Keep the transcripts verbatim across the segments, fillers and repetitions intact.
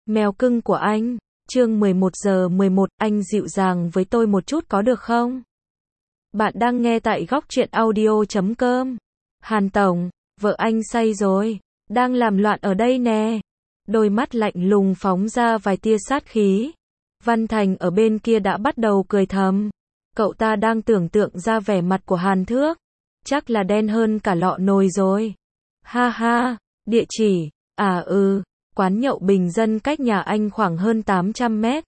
Mèo cưng của anh. Chương mười một giờ mười một, anh dịu dàng với tôi một chút có được không? Bạn đang nghe tại góc truyện audio chấm com. Hàn Tổng, vợ anh say rồi, đang làm loạn ở đây nè. Đôi mắt lạnh lùng phóng ra vài tia sát khí. Văn Thành ở bên kia đã bắt đầu cười thầm. Cậu ta đang tưởng tượng ra vẻ mặt của Hàn Thước. Chắc là đen hơn cả lọ nồi rồi. Ha ha, địa chỉ, à ừ, quán nhậu bình dân cách nhà anh khoảng hơn tám trăm mét.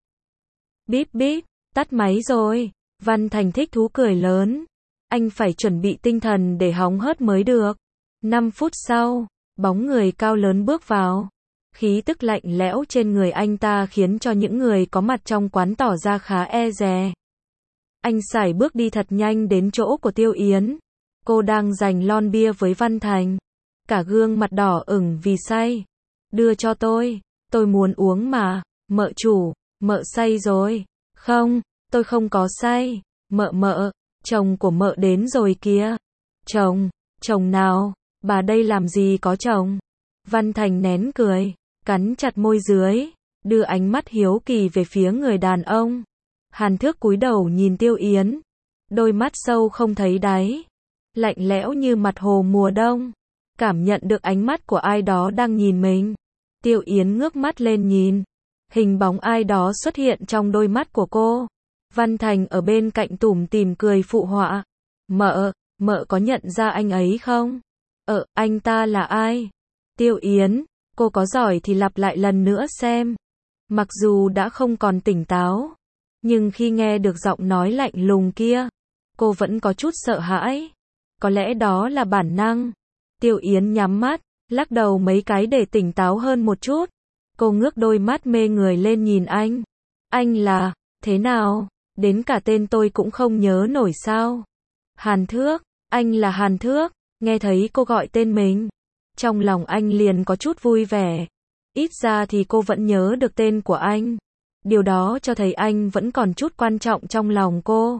Bíp bíp, tắt máy rồi. Văn Thành thích thú cười lớn. Anh phải chuẩn bị tinh thần để hóng hớt mới được. năm phút sau, bóng người cao lớn bước vào. Khí tức lạnh lẽo trên người anh ta khiến cho những người có mặt trong quán tỏ ra khá e dè. Anh sải bước đi thật nhanh đến chỗ của Tiêu Yến. Cô đang giành lon bia với Văn Thành. Cả gương mặt đỏ ửng vì say. Đưa cho tôi, tôi muốn uống mà. Mợ chủ, mợ say rồi. Không, tôi không có say. Mợ mợ, chồng của mợ đến rồi kìa. Chồng, chồng nào? Bà đây làm gì có chồng? Văn Thành nén cười, cắn chặt môi dưới, đưa ánh mắt hiếu kỳ về phía người đàn ông. Hàn Thước cúi đầu nhìn Tiêu Yến, đôi mắt sâu không thấy đáy, lạnh lẽo như mặt hồ mùa đông. Cảm nhận được ánh mắt của ai đó đang nhìn mình. Tiêu Yến ngước mắt lên nhìn, hình bóng ai đó xuất hiện trong đôi mắt của cô. Văn Thành ở bên cạnh tủm tỉm cười phụ họa. Mợ, mợ có nhận ra anh ấy không? Ờ, anh ta là ai? Tiêu Yến, cô có giỏi thì lặp lại lần nữa xem. Mặc dù đã không còn tỉnh táo, nhưng khi nghe được giọng nói lạnh lùng kia, cô vẫn có chút sợ hãi. Có lẽ đó là bản năng. Tiêu Yến nhắm mắt, lắc đầu mấy cái để tỉnh táo hơn một chút. Cô ngước đôi mắt mê người lên nhìn anh. Anh là, thế nào? Đến cả tên tôi cũng không nhớ nổi sao? Hàn Thước, anh là Hàn Thước. Nghe thấy cô gọi tên mình, trong lòng anh liền có chút vui vẻ. Ít ra thì cô vẫn nhớ được tên của anh. Điều đó cho thấy anh vẫn còn chút quan trọng trong lòng cô.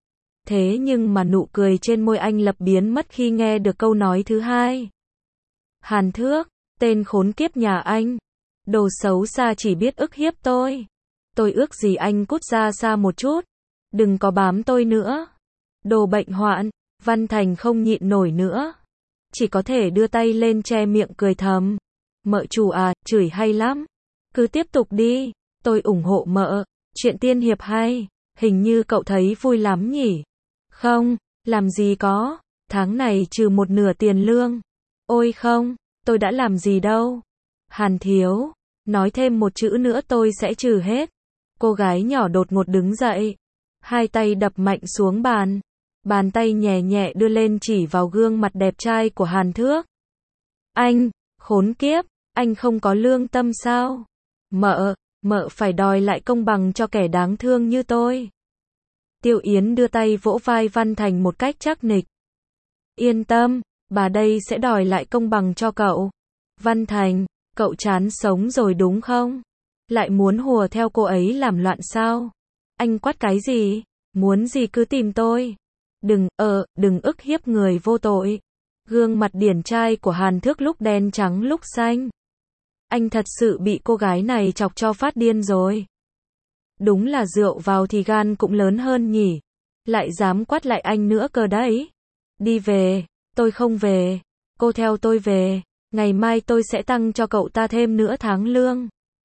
Thế nhưng mà nụ cười trên môi anh lập biến mất khi nghe được câu nói thứ hai. Hàn Thước, tên khốn kiếp nhà anh. Đồ xấu xa chỉ biết ức hiếp tôi. Tôi ước gì anh cút ra xa một chút. Đừng có bám tôi nữa. Đồ bệnh hoạn. Văn Thành không nhịn nổi nữa. Chỉ có thể đưa tay lên che miệng cười thầm. Mợ chủ à, chửi hay lắm. Cứ tiếp tục đi. Tôi ủng hộ mợ. Chuyện tiên hiệp hay. Hình như cậu thấy vui lắm nhỉ? Không, làm gì có. Tháng này trừ một nửa tiền lương. Ôi không, tôi đã làm gì đâu. Hàn thiếu, nói thêm một chữ nữa tôi sẽ trừ hết. Cô gái nhỏ đột ngột đứng dậy. Hai tay đập mạnh xuống bàn. Bàn tay nhẹ nhẹ đưa lên chỉ vào gương mặt đẹp trai của Hàn Thước. Anh, khốn kiếp, anh không có lương tâm sao? Mợ, mợ phải đòi lại công bằng cho kẻ đáng thương như tôi. Tiêu Yến đưa tay vỗ vai Văn Thành một cách chắc nịch. Yên tâm, bà đây sẽ đòi lại công bằng cho cậu. Văn Thành, cậu chán sống rồi đúng không? Lại muốn hùa theo cô ấy làm loạn sao? Anh quát cái gì? Muốn gì cứ tìm tôi. Đừng, ờ, đừng ức hiếp người vô tội. Gương mặt điển trai của Hàn Thước lúc đen trắng lúc xanh. Anh thật sự bị cô gái này chọc cho phát điên rồi. Đúng là rượu vào thì gan cũng lớn hơn nhỉ. Lại dám quát lại anh nữa cơ đấy. Đi về, tôi không về. Cô theo tôi về. Ngày mai tôi sẽ tăng cho cậu ta thêm nửa tháng lương.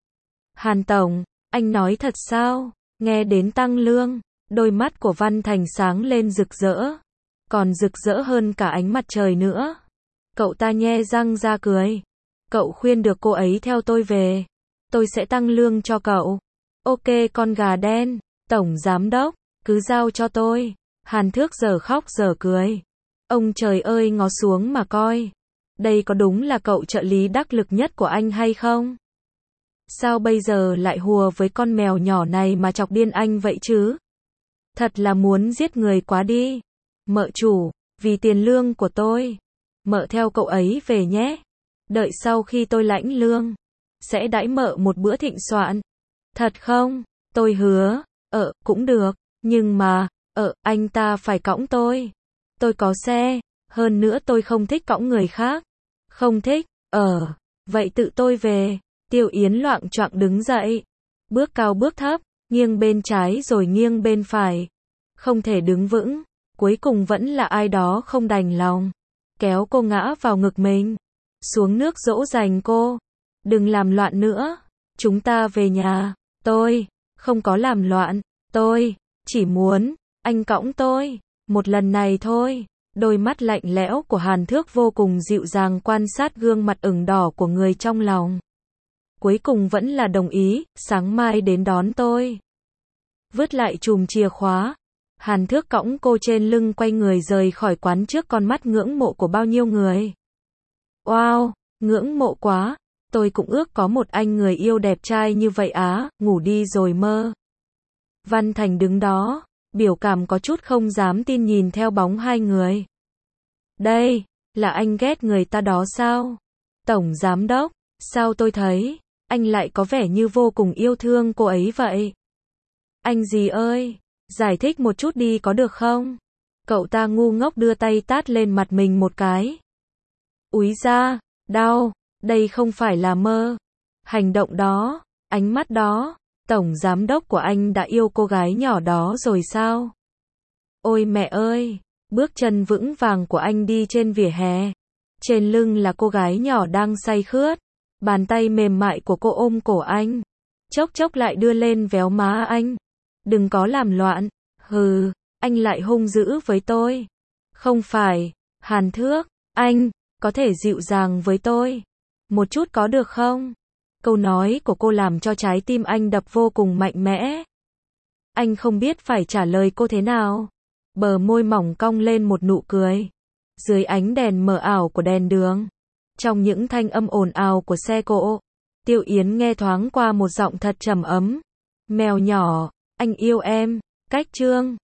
Hàn Tổng, anh nói thật sao? Nghe đến tăng lương, đôi mắt của Văn Thành sáng lên rực rỡ. Còn rực rỡ hơn cả ánh mặt trời nữa. Cậu ta nhe răng ra cười. Cậu khuyên được cô ấy theo tôi về. Tôi sẽ tăng lương cho cậu. Ok con gà đen, Tổng Giám Đốc, cứ giao cho tôi. Hàn Thước giờ khóc giờ cười. Ông trời ơi ngó xuống mà coi. Đây có đúng là cậu trợ lý đắc lực nhất của anh hay không? Sao bây giờ lại hùa với con mèo nhỏ này mà chọc điên anh vậy chứ? Thật là muốn giết người quá đi. Mợ chủ, vì tiền lương của tôi, mợ theo cậu ấy về nhé. Đợi sau khi tôi lãnh lương, sẽ đãi mợ một bữa thịnh soạn. Thật không? Tôi hứa. Ờ, cũng được. Nhưng mà, ờ, anh ta phải cõng tôi. Tôi có xe. Hơn nữa tôi không thích cõng người khác. Không thích. Ờ, vậy tự tôi về. Tiêu Yến loạng choạng đứng dậy. Bước cao bước thấp, nghiêng bên trái rồi nghiêng bên phải. Không thể đứng vững. Cuối cùng vẫn là ai đó không đành lòng. Kéo cô ngã vào ngực mình. Xuống nước dỗ dành cô. Đừng làm loạn nữa. Chúng ta về nhà. Tôi không có làm loạn. Tôi chỉ muốn anh cõng tôi. Một lần này thôi. Đôi mắt lạnh lẽo của Hàn Thước vô cùng dịu dàng quan sát gương mặt ửng đỏ của người trong lòng. Cuối cùng vẫn là đồng ý, sáng mai đến đón tôi. Vứt lại chùm chìa khóa. Hàn Thước cõng cô trên lưng quay người rời khỏi quán trước con mắt ngưỡng mộ của bao nhiêu người. Wow, ngưỡng mộ quá. Tôi cũng ước có một anh người yêu đẹp trai như vậy á, ngủ đi rồi mơ. Văn Thành đứng đó, biểu cảm có chút không dám tin nhìn theo bóng hai người. Đây, là anh ghét người ta đó sao? Tổng giám đốc, sao tôi thấy, anh lại có vẻ như vô cùng yêu thương cô ấy vậy? Anh gì ơi, giải thích một chút đi có được không? Cậu ta ngu ngốc đưa tay tát lên mặt mình một cái. Úi da, đau, đây không phải là mơ. Hành động đó, ánh mắt đó, tổng giám đốc của anh đã yêu cô gái nhỏ đó rồi sao? Ôi mẹ ơi, bước chân vững vàng của anh đi trên vỉa hè. Trên lưng là cô gái nhỏ đang say khướt. Bàn tay mềm mại của cô ôm cổ anh. Chốc chốc lại đưa lên véo má anh. Đừng có làm loạn. Hừ, anh lại hung dữ với tôi. Không phải, Hàn Thước, anh, có thể dịu dàng với tôi. Một chút có được không? Câu nói của cô làm cho trái tim anh đập vô cùng mạnh mẽ. Anh không biết phải trả lời cô thế nào. Bờ môi mỏng cong lên một nụ cười. Dưới ánh đèn mờ ảo của đèn đường. Trong những thanh âm ồn ào của xe cộ. Tiêu Yến nghe thoáng qua một giọng thật trầm ấm. Mèo nhỏ, anh yêu em. Cách chương